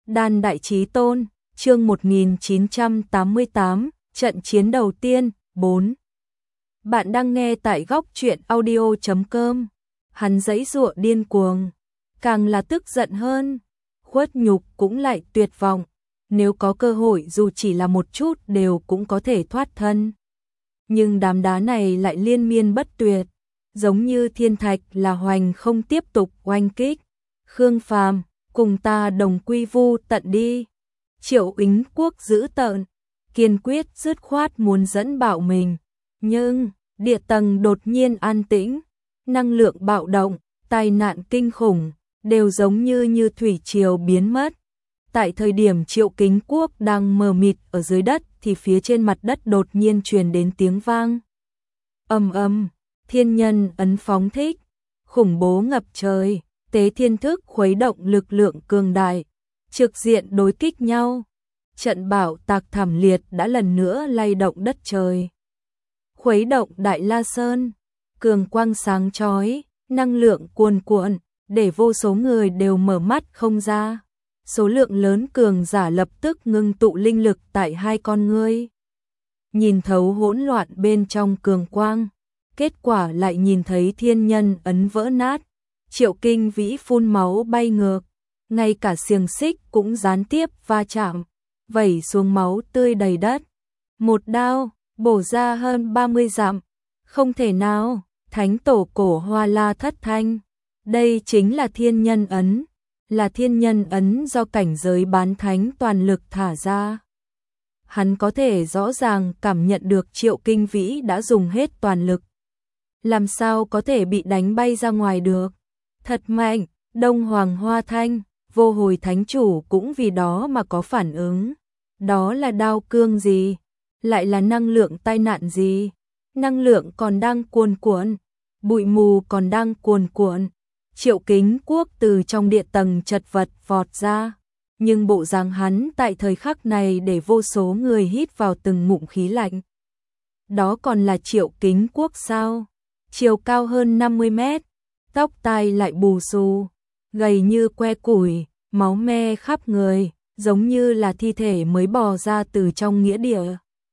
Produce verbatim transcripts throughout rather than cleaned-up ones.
Đan Đại Chí Tôn, chương một nghìn chín trăm tám mươi tám, trận chiến đầu tiên, bốn. Bạn đang nghe tại góc truyện audio chấm com. Hắn giãy giụa điên cuồng, càng là tức giận hơn, khuất nhục cũng lại tuyệt vọng, nếu có cơ hội dù chỉ là một chút đều cũng có thể thoát thân. Nhưng đám đá này lại liên miên bất tuyệt, giống như thiên thạch là hoành không tiếp tục oanh kích. Khương Phàm, cùng ta đồng quy vu tận đi. Triệu Ính Quốc giữ tợn, kiên quyết dứt khoát muốn dẫn bạo mình. Nhưng, địa tầng đột nhiên an tĩnh, năng lượng bạo động, tai nạn kinh khủng, đều giống như như thủy triều biến mất. Tại thời điểm Triệu Kính Quốc đang mờ mịt ở dưới đất thì phía trên mặt đất đột nhiên truyền đến tiếng vang. Ầm ầm, thiên nhân ấn phóng thích, khủng bố ngập trời, tế thiên thức khuấy động lực lượng cường đại, trực diện đối kích nhau. Trận bão tạc thảm liệt đã lần nữa lay động đất trời. Khuấy động Đại La Sơn, cường quang sáng chói, năng lượng cuồn cuộn, để vô số người đều mở mắt không ra. Số lượng lớn cường giả lập tức ngưng tụ linh lực tại hai con ngươi. Nhìn thấu hỗn loạn bên trong cường quang, kết quả lại nhìn thấy thiên nhân ấn vỡ nát, Triệu Kinh Vĩ phun máu bay ngược, ngay cả xiềng xích cũng gián tiếp va chạm, vẩy xuống máu tươi đầy đất. Một đao, bổ ra hơn ba mươi dặm, không thể nào, thánh tổ cổ Hoa La thất thanh. Đây chính là thiên nhân ấn, là thiên nhân ấn do cảnh giới bán thánh toàn lực thả ra. Hắn có thể rõ ràng cảm nhận được Triệu Kinh Vĩ đã dùng hết toàn lực. Làm sao có thể bị đánh bay ra ngoài được? Thật mạnh, Đông Hoàng Hoa Thanh, vô hồi thánh chủ cũng vì đó mà có phản ứng. Đó là đao cương gì? Lại là năng lượng tai nạn gì? Năng lượng còn đang cuồn cuộn, bụi mù còn đang cuồn cuộn. Triệu Kính Quốc từ trong địa tầng chật vật vọt ra, nhưng bộ dáng hắn tại thời khắc này để vô số người hít vào từng ngụm khí lạnh. Đó còn là Triệu Kính Quốc sao? Chiều cao hơn năm mươi mét, tóc tai lại bù xù, gầy như que củi, máu me khắp người, giống như là thi thể mới bò ra từ trong nghĩa địa.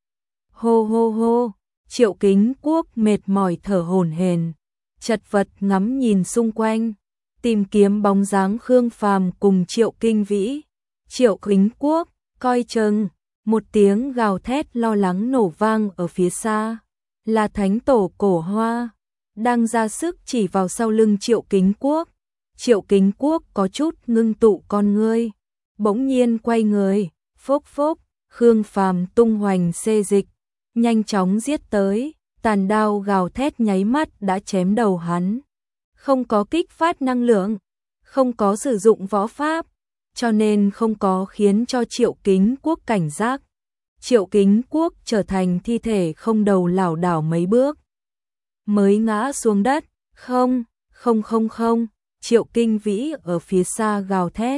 Hô hô hô, Triệu Kính Quốc mệt mỏi thở hổn hển, chật vật ngắm nhìn xung quanh, tìm kiếm bóng dáng Khương Phàm cùng Triệu Kinh Vĩ. Triệu Kính Quốc, coi chừng, một tiếng gào thét lo lắng nổ vang ở phía xa, là thánh tổ cổ Hoa, đang ra sức chỉ vào sau lưng Triệu Kính Quốc. Triệu Kính Quốc có chút ngưng tụ con ngươi, bỗng nhiên quay người, phốc phốc, Khương Phàm tung hoành xê dịch, nhanh chóng giết tới, tàn đao gào thét nháy mắt đã chém đầu hắn. Không có kích phát năng lượng, không có sử dụng võ pháp, cho nên không có khiến cho Triệu Kính Quốc cảnh giác. Triệu Kính Quốc trở thành thi thể không đầu lảo đảo mấy bước, mới ngã xuống đất. Không, không không không, Triệu Kinh Vĩ ở phía xa gào thét,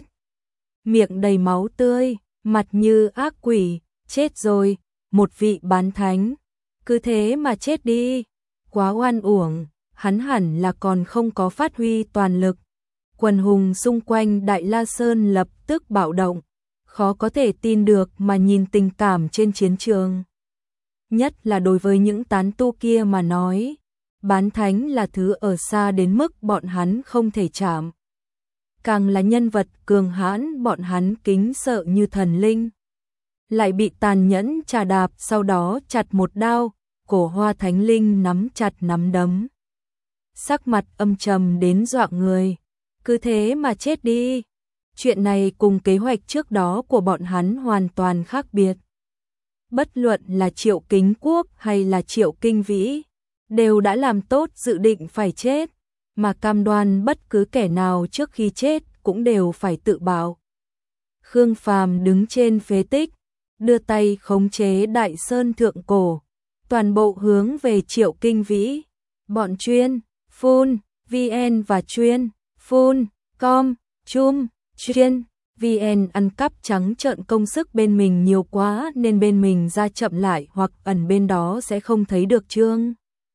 miệng đầy máu tươi, mặt như ác quỷ. Chết rồi, một vị bán thánh, cứ thế mà chết đi, quá oan uổng, hắn hẳn là còn không có phát huy toàn lực. Quần hùng xung quanh Đại La Sơn lập tức bạo động, khó có thể tin được mà nhìn tình cảm trên chiến trường. Nhất là đối với những tán tu kia mà nói, bán thánh là thứ ở xa đến mức bọn hắn không thể chạm. Càng là nhân vật cường hãn bọn hắn kính sợ như thần linh, lại bị tàn nhẫn trà đạp, sau đó chặt một đao. Cổ Hoa Thánh Linh nắm chặt nắm đấm, sắc mặt âm trầm đến dọa người. Cứ thế mà chết đi. Chuyện này cùng kế hoạch trước đó của bọn hắn hoàn toàn khác biệt. Bất luận là Triệu Kính Quốc hay là Triệu Kinh Vĩ, đều đã làm tốt dự định phải chết, mà cam đoan bất cứ kẻ nào trước khi chết cũng đều phải tự bạo. Khương Phàm đứng trên phế tích, đưa tay khống chế Đại Sơn thượng cổ, toàn bộ hướng về Triệu Kinh Vĩ. Bọn chuyên, phun, vn và chuyên, phun, com, chum, chuyên, vn ăn cắp trắng trợn công sức bên mình nhiều quá nên bên mình ra chậm lại hoặc ẩn bên đó sẽ không thấy được chương.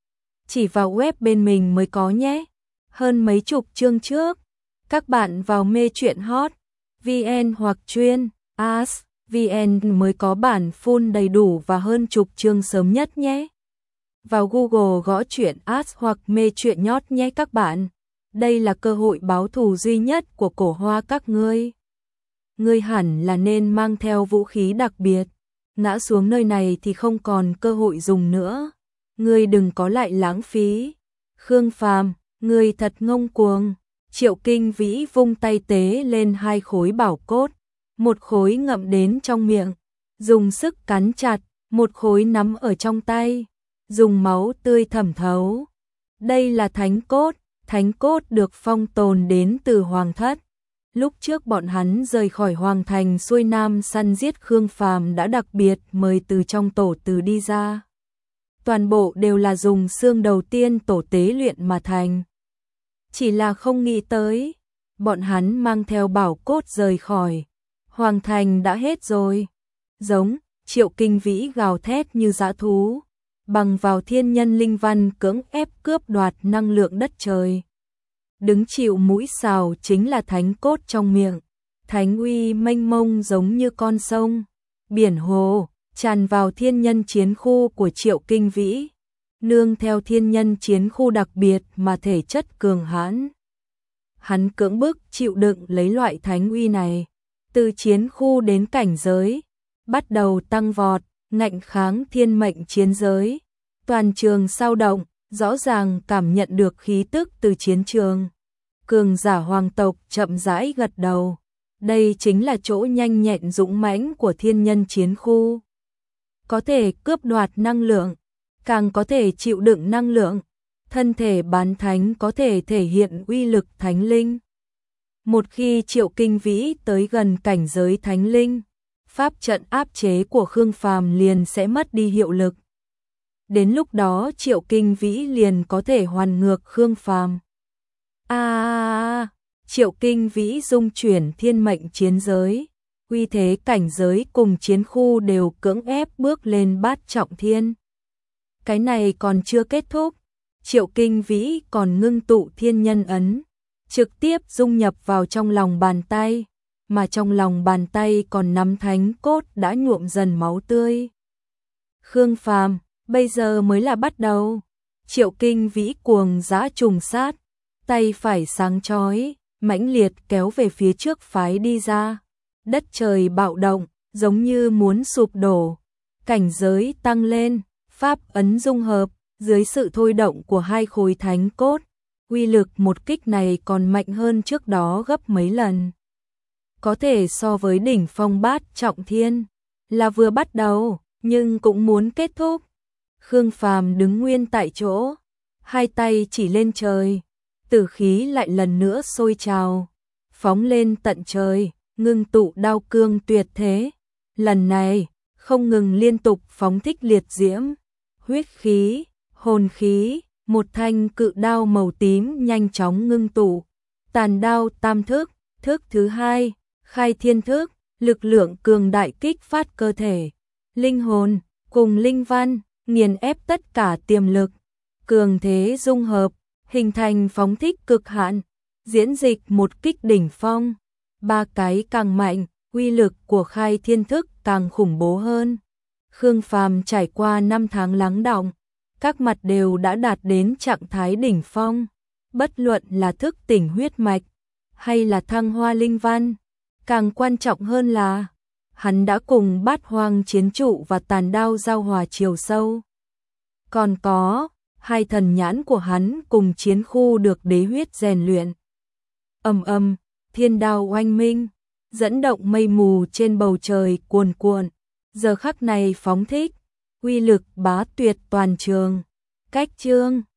Chỉ vào web bên mình mới có nhé. Hơn mấy chục chương trước, các bạn vào mê truyện hot. vn hoặc chuyên as vn mới có bản full đầy đủ và hơn chục chương sớm nhất nhé. Vào Google gõ truyện As hoặc mê truyện nhót nhé các bạn. Đây là cơ hội báo thù duy nhất của cổ hoa các ngươi. Ngươi hẳn là nên mang theo vũ khí đặc biệt. Ngã xuống nơi này thì không còn cơ hội dùng nữa. Ngươi đừng có lại lãng phí. Khương Phàm, ngươi thật ngông cuồng. Triệu Kinh Vĩ vung tay tế lên hai khối bảo cốt. Một khối ngậm đến trong miệng, dùng sức cắn chặt, một khối nắm ở trong tay, dùng máu tươi thẩm thấu. Đây là thánh cốt, thánh cốt được phong tồn đến từ Hoàng Thất. Lúc trước bọn hắn rời khỏi Hoàng Thành xuôi nam săn giết Khương Phàm đã đặc biệt mời từ trong tổ từ đi ra. Toàn bộ đều là dùng xương đầu tiên tổ tế luyện mà thành. Chỉ là không nghĩ tới, bọn hắn mang theo bảo cốt rời khỏi. Hoàng Thành đã hết rồi. Giống, Triệu Kinh Vĩ gào thét như dã thú, bằng vào thiên nhân linh văn cưỡng ép cướp đoạt năng lượng đất trời. Đứng chịu mũi xào chính là thánh cốt trong miệng. Thánh uy mênh mông giống như con sông, biển hồ, tràn vào thiên nhân chiến khu của Triệu Kinh Vĩ. Nương theo thiên nhân chiến khu đặc biệt mà thể chất cường hãn. Hắn cưỡng bức chịu đựng lấy loại thánh uy này. Từ chiến khu đến cảnh giới, bắt đầu tăng vọt, ngạnh kháng thiên mệnh chiến giới. Toàn trường sao động, rõ ràng cảm nhận được khí tức từ chiến trường. Cường giả hoàng tộc chậm rãi gật đầu. Đây chính là chỗ nhanh nhẹn dũng mãnh của thiên nhân chiến khu. Có thể cướp đoạt năng lượng, càng có thể chịu đựng năng lượng. Thân thể bán thánh có thể thể hiện uy lực thánh linh. Một khi Triệu Kinh Vĩ tới gần cảnh giới thánh linh, pháp trận áp chế của Khương Phàm liền sẽ mất đi hiệu lực. Đến lúc đó Triệu Kinh Vĩ liền có thể hoàn ngược Khương Phàm. A à, Triệu Kinh Vĩ dung chuyển thiên mệnh chiến giới, uy thế cảnh giới cùng chiến khu đều cưỡng ép bước lên bát trọng thiên. Cái này còn chưa kết thúc, Triệu Kinh Vĩ còn ngưng tụ thiên nhân ấn, trực tiếp dung nhập vào trong lòng bàn tay, mà trong lòng bàn tay còn nắm thánh cốt đã nhuộm dần máu tươi. Khương Phàm, bây giờ mới là bắt đầu. Triệu Kinh Vĩ cuồng dã trùng sát, tay phải sáng chói, mãnh liệt kéo về phía trước phái đi ra. Đất trời bạo động, giống như muốn sụp đổ. Cảnh giới tăng lên, pháp ấn dung hợp, dưới sự thôi động của hai khối thánh cốt. Uy lực một kích này còn mạnh hơn trước đó gấp mấy lần. Có thể so với đỉnh phong bát trọng thiên, là vừa bắt đầu, nhưng cũng muốn kết thúc. Khương Phàm đứng nguyên tại chỗ, hai tay chỉ lên trời, tử khí lại lần nữa sôi trào, phóng lên tận trời, ngưng tụ đao cương tuyệt thế. Lần này, không ngừng liên tục phóng thích liệt diễm, huyết khí, hồn khí. Một thanh cự đao màu tím nhanh chóng ngưng tụ, tàn đao tam thức, thức thứ hai, khai thiên thức, lực lượng cường đại kích phát cơ thể, linh hồn, cùng linh văn, nghiền ép tất cả tiềm lực, cường thế dung hợp, hình thành phóng thích cực hạn, diễn dịch một kích đỉnh phong, ba cái càng mạnh, uy lực của khai thiên thức càng khủng bố hơn. Khương Phàm trải qua năm tháng lắng đọng, các mặt đều đã đạt đến trạng thái đỉnh phong, bất luận là thức tỉnh huyết mạch, hay là thăng hoa linh văn. Càng quan trọng hơn là, hắn đã cùng bát hoang chiến trụ và tàn đao giao hòa chiều sâu. Còn có, hai thần nhãn của hắn cùng chiến khu được đế huyết rèn luyện. Ầm ầm, thiên đao oanh minh, dẫn động mây mù trên bầu trời cuồn cuộn, giờ khắc này phóng thích. Uy lực bá tuyệt toàn trường. Cách chương